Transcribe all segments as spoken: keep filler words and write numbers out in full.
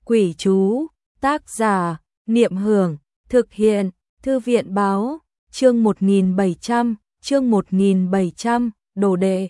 Quỷ chú, tác giả, Niệm Hưởng, thực hiện, Thư viện báo, chương một nghìn bảy trăm, chương một nghìn bảy trăm, đồ đệ.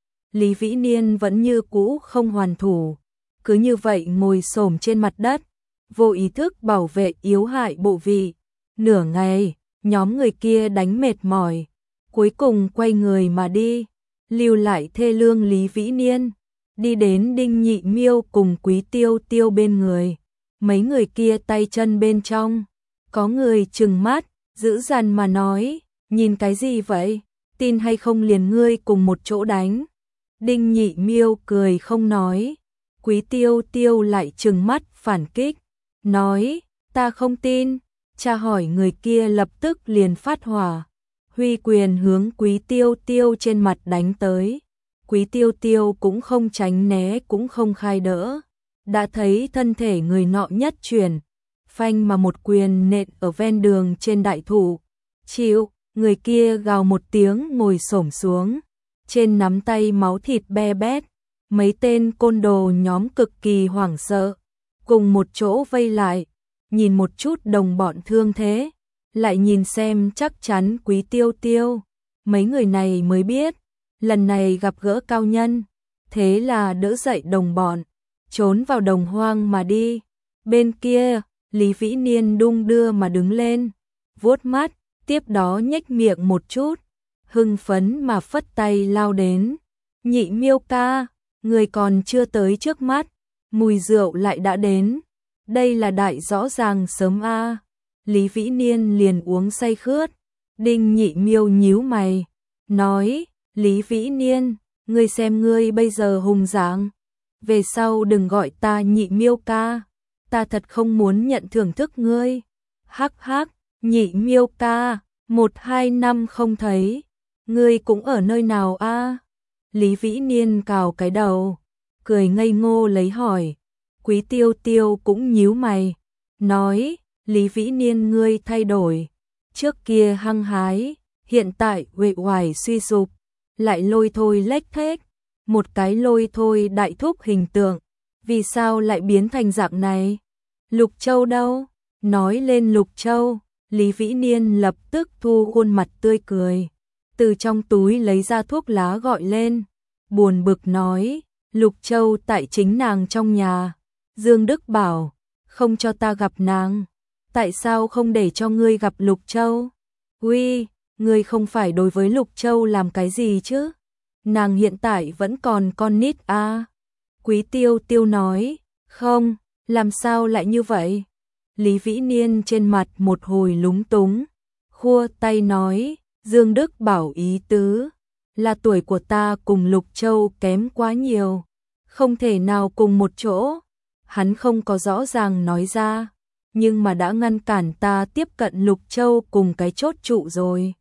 Lý Vĩ Niên vẫn như cũ không hoàn thủ, cứ như vậy ngồi xổm trên mặt đất, vô ý thức bảo vệ yếu hại bộ vị. Nửa ngày, nhóm người kia đánh mệt mỏi, cuối cùng quay người mà đi, lưu lại thê lương Lý Vĩ Niên, đi đến Đinh Nhị Miêu cùng Quý Tiêu Tiêu bên người. Mấy người kia tay chân bên trong, có người trừng mắt, dữ dằn mà nói, nhìn cái gì vậy, tin hay không liền ngươi cùng một chỗ đánh. Đinh Nhị Miêu cười không nói, Quý Tiêu Tiêu lại trừng mắt phản kích, nói, ta không tin. Cha hỏi người kia lập tức liền phát hỏa, huy quyền hướng Quý Tiêu Tiêu trên mặt đánh tới. Quý Tiêu Tiêu cũng không tránh né cũng không khai đỡ, đã thấy thân thể người nọ nhất chuyển, phanh mà một quyền nện ở ven đường trên đại thụ. Chịu, người kia gào một tiếng ngồi xổm xuống, trên nắm tay máu thịt be bét. Mấy tên côn đồ nhóm cực kỳ hoảng sợ, cùng một chỗ vây lại, nhìn một chút đồng bọn thương thế, lại nhìn xem chắc chắn Quý Tiêu Tiêu. Mấy người này mới biết, lần này gặp gỡ cao nhân, thế là đỡ dậy đồng bọn, trốn vào đồng hoang mà đi. Bên kia, Lý Vĩ Niên đung đưa mà đứng lên, vuốt mắt, tiếp đó nhếch miệng một chút, hưng phấn mà phất tay lao đến. Nhị Miêu ca, người còn chưa tới trước mắt, mùi rượu lại đã đến. Đây là đại rõ ràng sớm a. Lý Vĩ Niên liền uống say khướt. Đinh Nhị Miêu nhíu mày, nói, Lý Vĩ Niên, ngươi xem ngươi bây giờ hùng dáng, về sau đừng gọi ta Nhị Miêu ca, ta thật không muốn nhận thưởng thức ngươi. Hắc hắc, Nhị Miêu ca, một hai năm không thấy, ngươi cũng ở nơi nào a? Lý Vĩ Niên cào cái đầu, cười ngây ngô lấy hỏi. Quý Tiêu Tiêu cũng nhíu mày, nói, Lý Vĩ Niên ngươi thay đổi, trước kia hăng hái, hiện tại uể oải suy sụp, lại lôi thôi lếch thếch, một cái lôi thôi đại thúc hình tượng, vì sao lại biến thành dạng này? Lục Châu đâu? Nói lên Lục Châu, Lý Vĩ Niên lập tức thu khuôn mặt tươi cười, từ trong túi lấy ra thuốc lá gọi lên, buồn bực nói, Lục Châu tại chính nàng trong nhà. Dương Đức bảo, không cho ta gặp nàng, tại sao không để cho ngươi gặp Lục Châu? Uy, ngươi không phải đối với Lục Châu làm cái gì chứ? Nàng hiện tại vẫn còn con nít à? Quý Tiêu Tiêu nói, không, làm sao lại như vậy? Lý Vĩ Niên trên mặt một hồi lúng túng, khua tay nói, Dương Đức bảo ý tứ, là tuổi của ta cùng Lục Châu kém quá nhiều, không thể nào cùng một chỗ. Hắn không có rõ ràng nói ra, nhưng mà đã ngăn cản ta tiếp cận Lục Châu cùng cái chốt trụ rồi.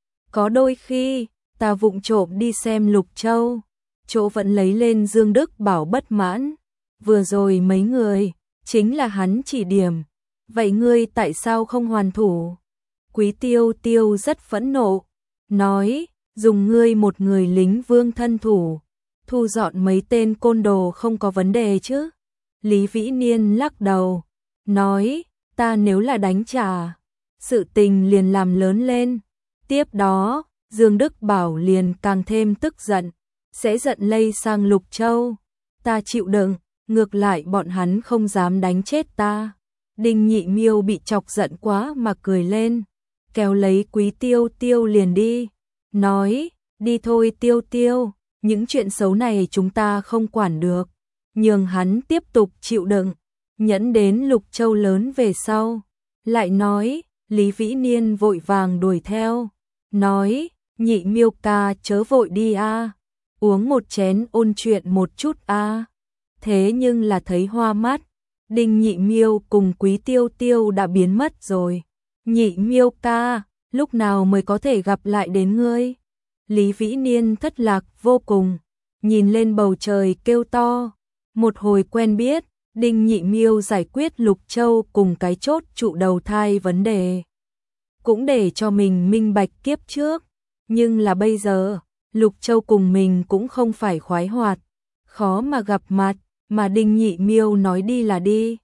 Có đôi khi, ta vụng trộm đi xem Lục Châu, chỗ vẫn lấy lên Dương Đức bảo bất mãn. Vừa rồi mấy người, chính là hắn chỉ điểm. Vậy ngươi tại sao không hoàn thủ? Quý Tiêu Tiêu rất phẫn nộ, nói, dùng ngươi một người lính vương thân thủ, thu dọn mấy tên côn đồ không có vấn đề chứ? Lý Vĩ Niên lắc đầu, nói, ta nếu là đánh trả, sự tình liền làm lớn lên. Tiếp đó, Dương Đức bảo liền càng thêm tức giận, sẽ giận lây sang Lục Châu. Ta chịu đựng, ngược lại bọn hắn không dám đánh chết ta. Đinh Nhị Miêu bị chọc giận quá mà cười lên, kéo lấy Quý Tiêu Tiêu liền đi, nói, đi thôi Tiêu Tiêu, những chuyện xấu này chúng ta không quản được. Nhường hắn tiếp tục chịu đựng, nhẫn đến Lục Châu lớn về sau. Lại nói, Lý Vĩ Niên vội vàng đuổi theo, nói, Nhị Miêu ca chớ vội đi a, uống một chén ôn chuyện một chút a. Thế nhưng là thấy hoa mắt, Đinh Nhị Miêu cùng Quý Tiêu Tiêu đã biến mất rồi. Nhị Miêu ca, lúc nào mới có thể gặp lại đến ngươi? Lý Vĩ Niên thất lạc vô cùng, nhìn lên bầu trời kêu to. Một hồi quen biết, Đinh Nhị Miêu giải quyết Lục Châu cùng cái chốt trụ đầu thai vấn đề, cũng để cho mình minh bạch kiếp trước. Nhưng là bây giờ, Lục Châu cùng mình cũng không phải khoái hoạt, khó mà gặp mặt, mà Đinh Nhị Miêu nói đi là đi,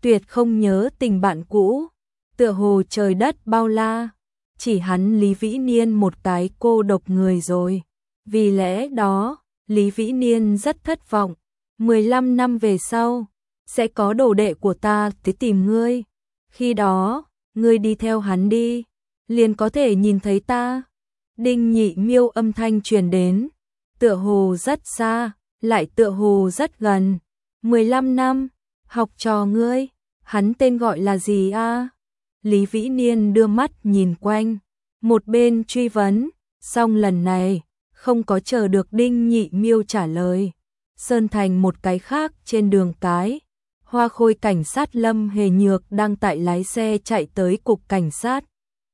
tuyệt không nhớ tình bạn cũ, tựa hồ trời đất bao la, chỉ hắn Lý Vĩ Niên một cái cô độc người rồi. Vì lẽ đó, Lý Vĩ Niên rất thất vọng, mười lăm năm về sau, sẽ có đồ đệ của ta tới tìm ngươi, khi đó, ngươi đi theo hắn đi, liền có thể nhìn thấy ta. Đinh Nhị Miêu âm thanh truyền đến, tựa hồ rất xa, lại tựa hồ rất gần. mười lăm năm, học trò ngươi, hắn tên gọi là gì a? Lý Vĩ Niên đưa mắt nhìn quanh, một bên truy vấn, song lần này, không có chờ được Đinh Nhị Miêu trả lời. Sơn Thành một cái khác trên đường cái, Hoa Khôi cảnh sát Lâm Hề Nhược đang tại lái xe chạy tới cục cảnh sát.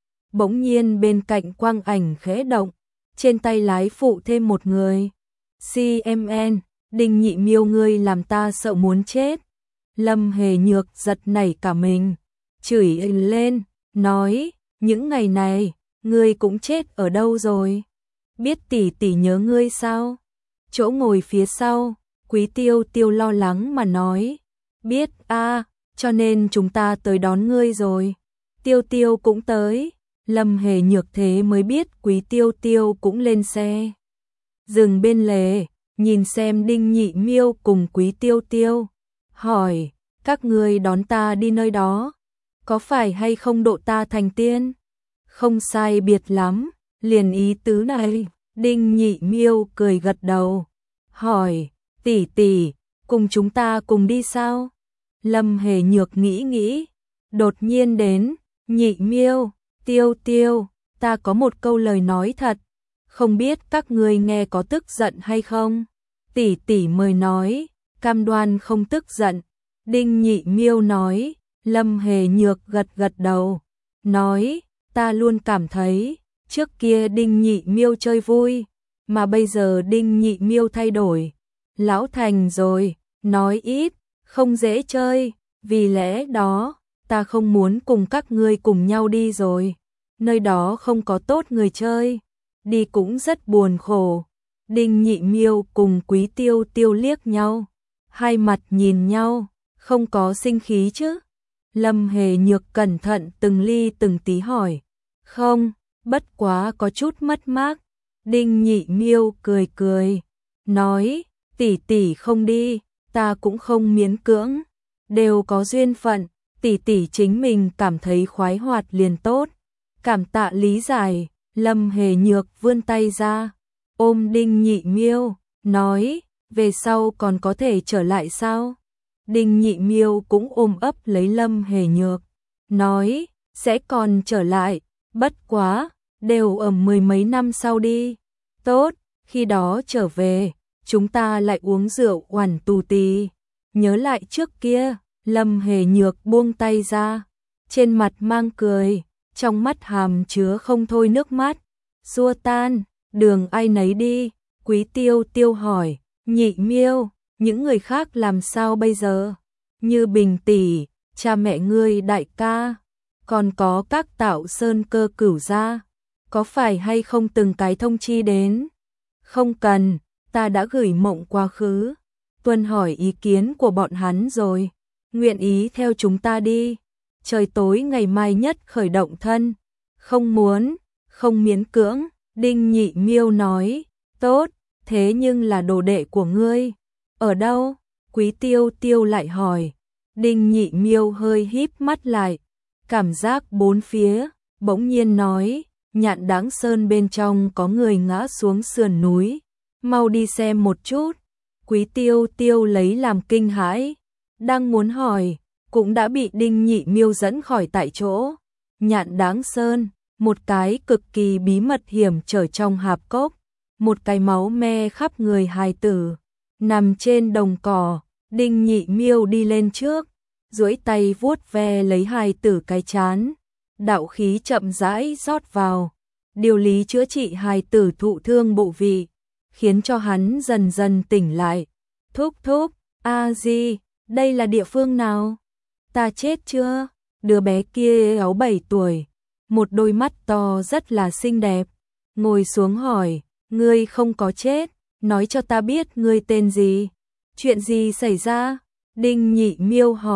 Bỗng nhiên bên cạnh quang ảnh khẽ động, trên tay lái phụ thêm một người. xê em en, Đinh Nhị Miêu ngươi làm ta sợ muốn chết. Lâm Hề Nhược giật nảy cả mình, chửi lên, nói, những ngày này, ngươi cũng chết ở đâu rồi? Biết tỷ tỷ nhớ ngươi sao? Chỗ ngồi phía sau, Quý Tiêu Tiêu lo lắng mà nói, biết a, cho nên chúng ta tới đón ngươi rồi. Tiêu Tiêu cũng tới. Lâm Hề Nhược thế mới biết Quý Tiêu Tiêu cũng lên xe. Dừng bên lề, nhìn xem Đinh Nhị Miêu cùng Quý Tiêu Tiêu, hỏi, các ngươi đón ta đi nơi đó, có phải hay không độ ta thành tiên? Không sai biệt lắm, liền ý tứ này. Đinh Nhị Miêu cười gật đầu, hỏi, tỷ tỷ, cùng chúng ta cùng đi sao? Lâm Hề Nhược nghĩ nghĩ, đột nhiên đến, Nhị Miêu, Tiêu Tiêu, ta có một câu lời nói thật, không biết các ngươi nghe có tức giận hay không? Tỷ tỷ mời nói, cam đoan không tức giận. Đinh Nhị Miêu nói. Lâm Hề Nhược gật gật đầu, nói, ta luôn cảm thấy, trước kia Đinh Nhị Miêu chơi vui, mà bây giờ Đinh Nhị Miêu thay đổi, lão thành rồi, nói ít, không dễ chơi, vì lẽ đó, ta không muốn cùng các ngươi cùng nhau đi rồi, nơi đó không có tốt người chơi, đi cũng rất buồn khổ. Đinh Nhị Miêu cùng Quý Tiêu Tiêu liếc nhau, hai mặt nhìn nhau, không có sinh khí chứ? Lâm Hề Nhược cẩn thận từng ly từng tí hỏi, không, bất quá có chút mất mát. Đinh Nhị Miêu cười cười, nói, tỷ tỷ không đi, ta cũng không miễn cưỡng, đều có duyên phận, tỷ tỷ chính mình cảm thấy khoái hoạt liền tốt. Cảm tạ lý giải. Lâm Hề Nhược vươn tay ra, ôm Đinh Nhị Miêu, nói, về sau còn có thể trở lại sao? Đinh Nhị Miêu cũng ôm ấp lấy Lâm Hề Nhược, nói, sẽ còn trở lại, bất quá, đều ở mười mấy năm sau đi. Tốt, khi đó trở về, chúng ta lại uống rượu oản tù tì. Nhớ lại trước kia, Lâm Hề Nhược buông tay ra, trên mặt mang cười, trong mắt hàm chứa không thôi nước mắt. Xua tan, đường ai nấy đi. Quý Tiêu Tiêu hỏi, Nhị Miêu, những người khác làm sao bây giờ? Như Bình tỷ, cha mẹ ngươi đại ca, còn có các Tạo Sơn Cơ Cửu gia, có phải hay không từng cái thông chi đến? Không cần, ta đã gửi mộng quá khứ, tuân hỏi ý kiến của bọn hắn rồi, nguyện ý theo chúng ta đi. Trời tối ngày mai nhất khởi động thân, không muốn, không miễn cưỡng. Đinh Nhị Miêu nói, tốt, thế nhưng là đồ đệ của ngươi, ở đâu? Quý Tiêu Tiêu lại hỏi. Đinh Nhị Miêu hơi híp mắt lại, cảm giác bốn phía, bỗng nhiên nói, Nhạn Đáng Sơn bên trong có người ngã xuống sườn núi, mau đi xem một chút. Quý Tiêu Tiêu lấy làm kinh hãi, đang muốn hỏi, cũng đã bị Đinh Nhị Miêu dẫn khỏi tại chỗ. Nhạn Đáng Sơn, một cái cực kỳ bí mật hiểm trở trong hạp cốc, một cái máu me khắp người hài tử, nằm trên đồng cỏ. Đinh Nhị Miêu đi lên trước, duỗi tay vuốt ve lấy hài tử cái trán, đạo khí chậm rãi rót vào, điều lý chữa trị hài tử thụ thương bộ vị, khiến cho hắn dần dần tỉnh lại. Thúc thúc, a di, đây là địa phương nào? Ta chết chưa? Đứa bé kia áo bảy tuổi, một đôi mắt to rất là xinh đẹp, ngồi xuống hỏi, ngươi không có chết, nói cho ta biết ngươi tên gì, chuyện gì xảy ra? Đinh Nhị Miêu hỏi,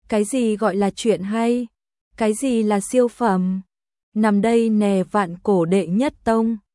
Cái gì gọi là chuyện hay? Cái gì là siêu phẩm? Nằm đây nè vạn cổ đệ nhất tông.